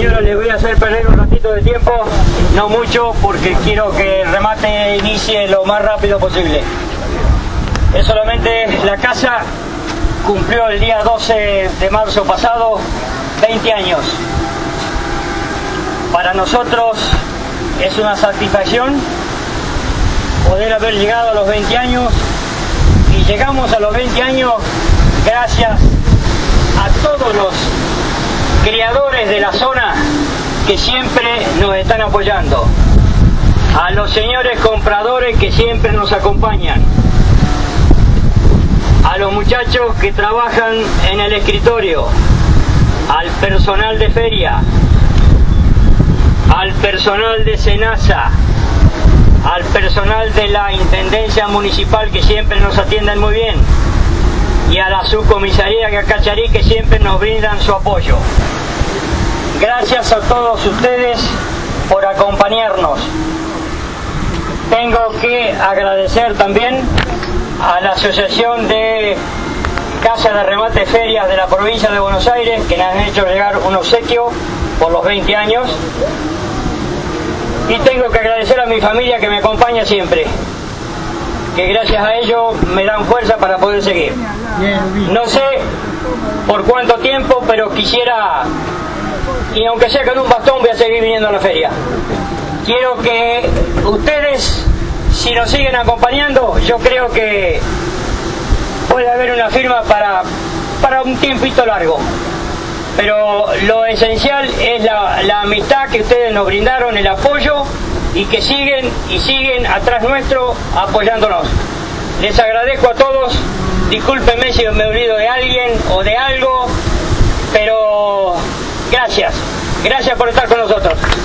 señora, le voy a hacer perder un ratito de tiempo, no mucho, porque quiero que el remate inicie lo más rápido posible. Es solamente la casa cumplió el día 12 de marzo pasado 20 años. Para nosotros es una satisfacción poder haber llegado a los 20 años, y llegamos a los 20 años gracias a todos los criadores de la zona que siempre nos están apoyando, a los señores compradores que siempre nos acompañan, a los muchachos que trabajan en el escritorio, al personal de feria, al personal de SENASA, al personal de la Intendencia Municipal que siempre nos atienden muy bien, y a la subcomisaría de Cacharí que siempre nos brindan su apoyo. Gracias a todos ustedes por acompañarnos. Tengo que agradecer también a la Asociación de Casas de Remate Ferias de la provincia de Buenos Aires, que nos han hecho llegar un obsequio por los 20 años. Y tengo que agradecer a mi familia que me acompaña siempre, que gracias a ello me dan fuerza para poder seguir. No sé por cuánto tiempo, pero quisiera, y aunque sea con un bastón, voy a seguir viniendo a la feria. Quiero que ustedes, si nos siguen acompañando, yo creo que puede haber una firma para un tiempito largo. Pero lo esencial es la amistad que ustedes nos brindaron, el apoyo, y que siguen atrás nuestro apoyándonos. Les agradezco a todos, discúlpenme si me olvido de alguien o de algo, pero gracias por estar con nosotros.